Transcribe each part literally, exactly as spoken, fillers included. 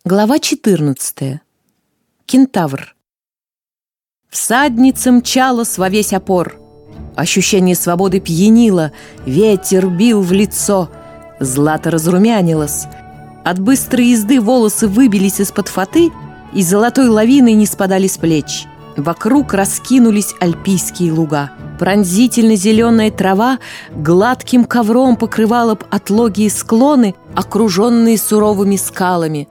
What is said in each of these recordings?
Глава четырнадцатая. Кентавр. Всадница мчалась во весь опор. Ощущение свободы пьянило, ветер бил в лицо. Злата разрумянилась. От быстрой езды волосы выбились из-под фаты и золотой лавиной не спадали с плеч. Вокруг раскинулись альпийские луга. Пронзительно-зеленая трава гладким ковром покрывала отлогие склоны, окруженные суровыми скалами.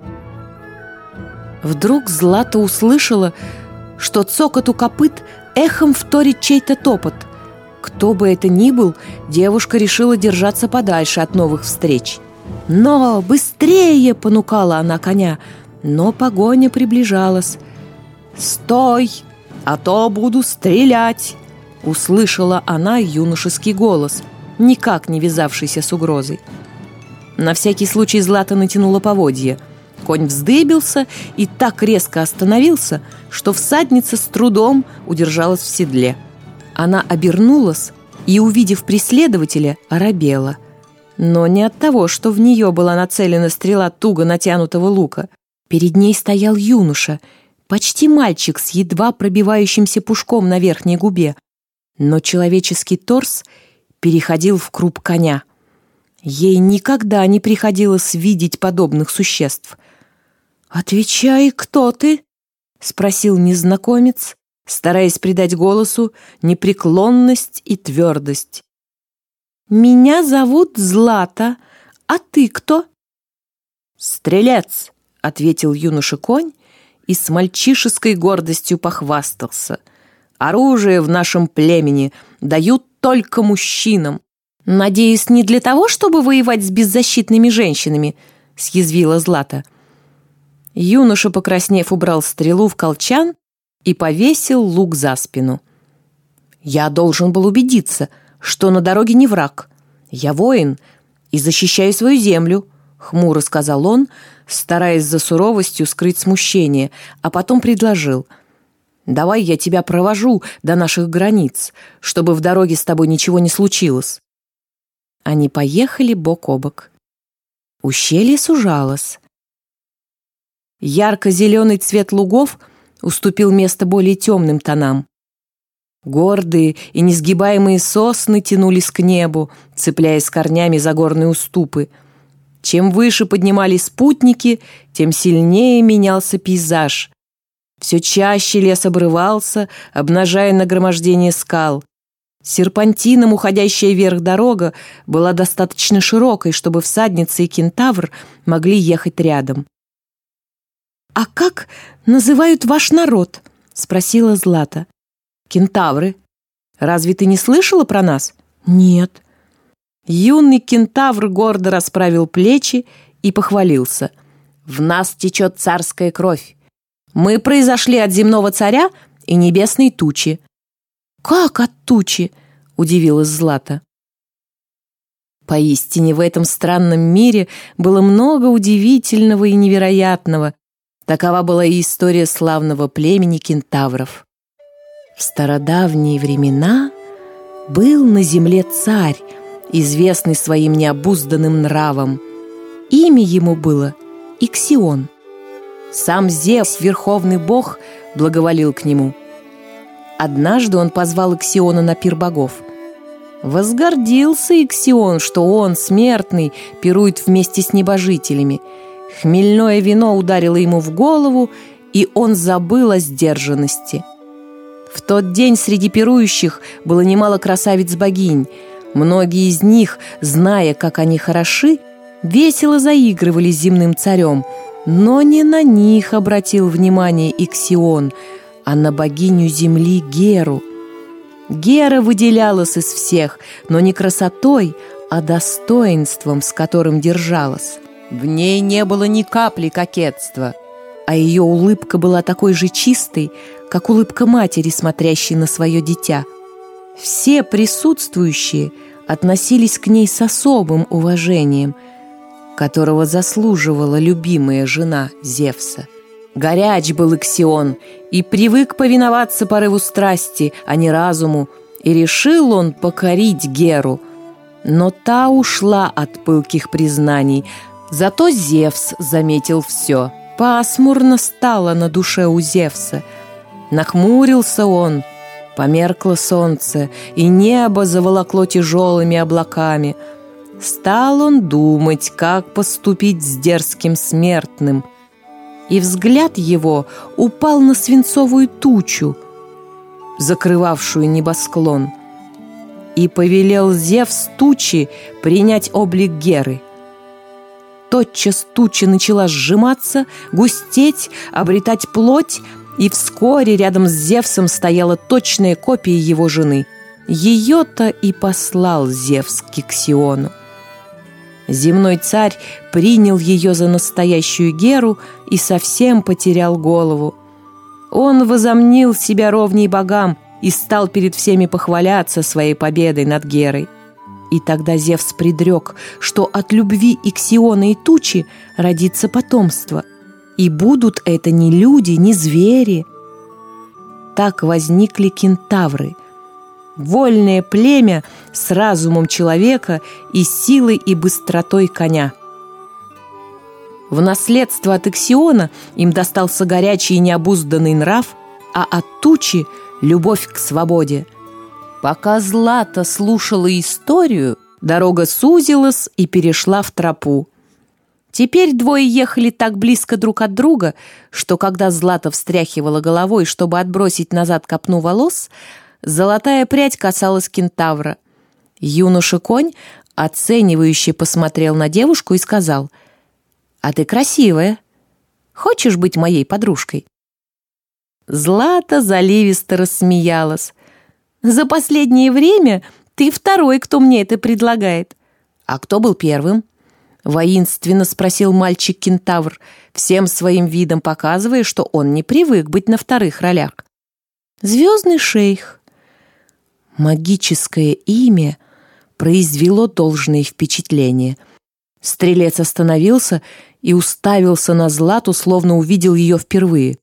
Вдруг Злата услышала, что цокоту копыт эхом вторит чей-то топот. Кто бы это ни был, девушка решила держаться подальше от новых встреч. «Но быстрее!» — понукала она коня, но погоня приближалась. «Стой, а то буду стрелять!» — услышала она юношеский голос, никак не вязавшийся с угрозой. На всякий случай Злата натянула поводья. Конь вздыбился и так резко остановился, что всадница с трудом удержалась в седле. Она обернулась и, увидев преследователя, оробела. Но не от того, что в нее была нацелена стрела туго натянутого лука. Перед ней стоял юноша, почти мальчик с едва пробивающимся пушком на верхней губе. Но человеческий торс переходил в круп коня. Ей никогда не приходилось видеть подобных существ. «Отвечай, кто ты?» — спросил незнакомец, стараясь придать голосу непреклонность и твердость. «Меня зовут Злата, а ты кто?» «Стрелец», — ответил юноша-конь и с мальчишеской гордостью похвастался. «Оружие в нашем племени дают только мужчинам». «Надеюсь, не для того, чтобы воевать с беззащитными женщинами?» — съязвила Злата. Юноша, покраснев, убрал стрелу в колчан и повесил лук за спину. «Я должен был убедиться, что на дороге не враг. Я воин и защищаю свою землю», — хмуро сказал он, стараясь за суровостью скрыть смущение, а потом предложил: «Давай я тебя провожу до наших границ, чтобы в дороге с тобой ничего не случилось». Они поехали бок о бок. Ущелье сужалось. Ярко-зеленый цвет лугов уступил место более темным тонам. Гордые и несгибаемые сосны тянулись к небу, цепляясь корнями за горные уступы. Чем выше поднимались спутники, тем сильнее менялся пейзаж. Все чаще лес обрывался, обнажая нагромождение скал. Серпантином уходящая вверх дорога была достаточно широкой, чтобы всадница и кентавр могли ехать рядом. «А как называют ваш народ?» — спросила Злата. «Кентавры. Разве ты не слышала про нас?» «Нет». Юный кентавр гордо расправил плечи и похвалился. «В нас течет царская кровь. Мы произошли от земного царя и небесной тучи». «Как от тучи?» — удивилась Злата. Поистине в этом странном мире было много удивительного и невероятного. Такова была и история славного племени кентавров. В стародавние времена был на земле царь, известный своим необузданным нравом. Имя ему было Иксион. Сам Зевс, верховный бог, благоволил к нему. Однажды он позвал Иксиона на пир богов. Возгордился Иксион, что он, смертный, пирует вместе с небожителями. Хмельное вино ударило ему в голову, и он забыл о сдержанности. В тот день среди пирующих было немало красавиц-богинь. Многие из них, зная, как они хороши, весело заигрывали с земным царем, но не на них обратил внимание Иксион, а на богиню земли Геру. Гера выделялась из всех, но не красотой, а достоинством, с которым держалась. В ней не было ни капли кокетства, а ее улыбка была такой же чистой, как улыбка матери, смотрящей на свое дитя. Все присутствующие относились к ней с особым уважением, которого заслуживала любимая жена Зевса. Горяч был Иксион и привык повиноваться порыву страсти, а не разуму, и решил он покорить Геру. Но та ушла от пылких признаний, зато Зевс заметил все. Пасмурно стало на душе у Зевса. Нахмурился он, померкло солнце, и небо заволокло тяжелыми облаками. Стал он думать, как поступить с дерзким смертным. И взгляд его упал на свинцовую тучу, закрывавшую небосклон. И повелел Зевс тучи принять облик Геры. Тотчас туча начала сжиматься, густеть, обретать плоть, и вскоре рядом с Зевсом стояла точная копия его жены. Ее-то и послал Зевс к Иксиону. Земной царь принял ее за настоящую Геру и совсем потерял голову. Он возомнил себя ровней богам и стал перед всеми похваляться своей победой над Герой. И тогда Зевс предрек, что от любви Иксиона и тучи родится потомство, и будут это не люди, не звери. Так возникли кентавры, вольное племя с разумом человека и силой и быстротой коня. В наследство от Иксиона им достался горячий и необузданный нрав, а от тучи – любовь к свободе. Пока Злата слушала историю, дорога сузилась и перешла в тропу. Теперь двое ехали так близко друг от друга, что когда Злата встряхивала головой, чтобы отбросить назад копну волос, золотая прядь касалась кентавра. Юноша-конь оценивающе посмотрел на девушку и сказал: «А ты красивая. Хочешь быть моей подружкой?» Злата заливисто рассмеялась. «За последнее время ты второй, кто мне это предлагает». «А кто был первым?» — воинственно спросил мальчик-кентавр, всем своим видом показывая, что он не привык быть на вторых ролях. «Звездный шейх». Магическое имя произвело должное впечатление. Стрелец остановился и уставился на Злату, словно увидел ее впервые.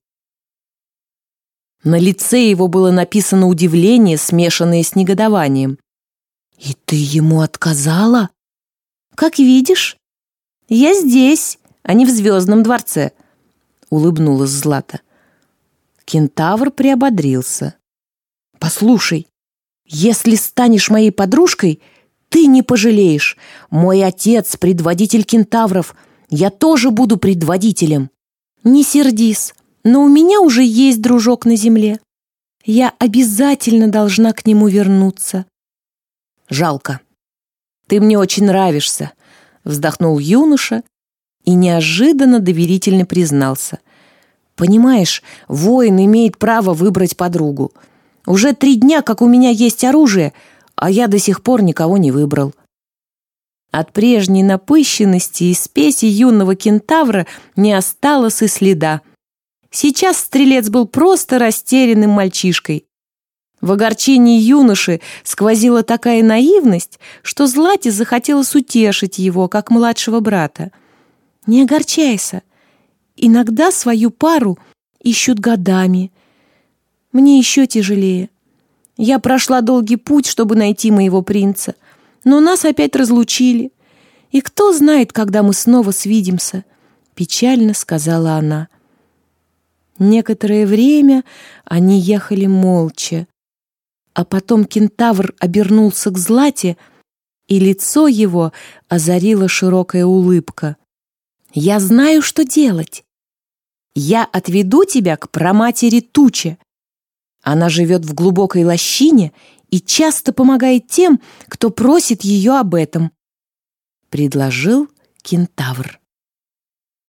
На лице его было написано удивление, смешанное с негодованием. «И ты ему отказала?» «Как видишь, я здесь, а не в звездном дворце», — улыбнулась Злата. Кентавр приободрился. «Послушай, если станешь моей подружкой, ты не пожалеешь. Мой отец — предводитель кентавров, я тоже буду предводителем». «Не сердись, но у меня уже есть дружок на земле. Я обязательно должна к нему вернуться». «Жалко. Ты мне очень нравишься», — вздохнул юноша и неожиданно доверительно признался. «Понимаешь, воин имеет право выбрать подругу. Уже три дня, как у меня есть оружие, а я до сих пор никого не выбрал». От прежней напыщенности и спеси юного кентавра не осталось и следа. Сейчас стрелец был просто растерянным мальчишкой. В огорчении юноши сквозила такая наивность, что Злате захотелось утешить его, как младшего брата. «Не огорчайся. Иногда свою пару ищут годами. Мне еще тяжелее. Я прошла долгий путь, чтобы найти моего принца, но нас опять разлучили. И кто знает, когда мы снова свидимся», — печально сказала она. Некоторое время они ехали молча, а потом кентавр обернулся к Злате, и лицо его озарила широкая улыбка. «Я знаю, что делать. Я отведу тебя к праматери Туче. Она живет в глубокой лощине и часто помогает тем, кто просит ее об этом», — предложил кентавр.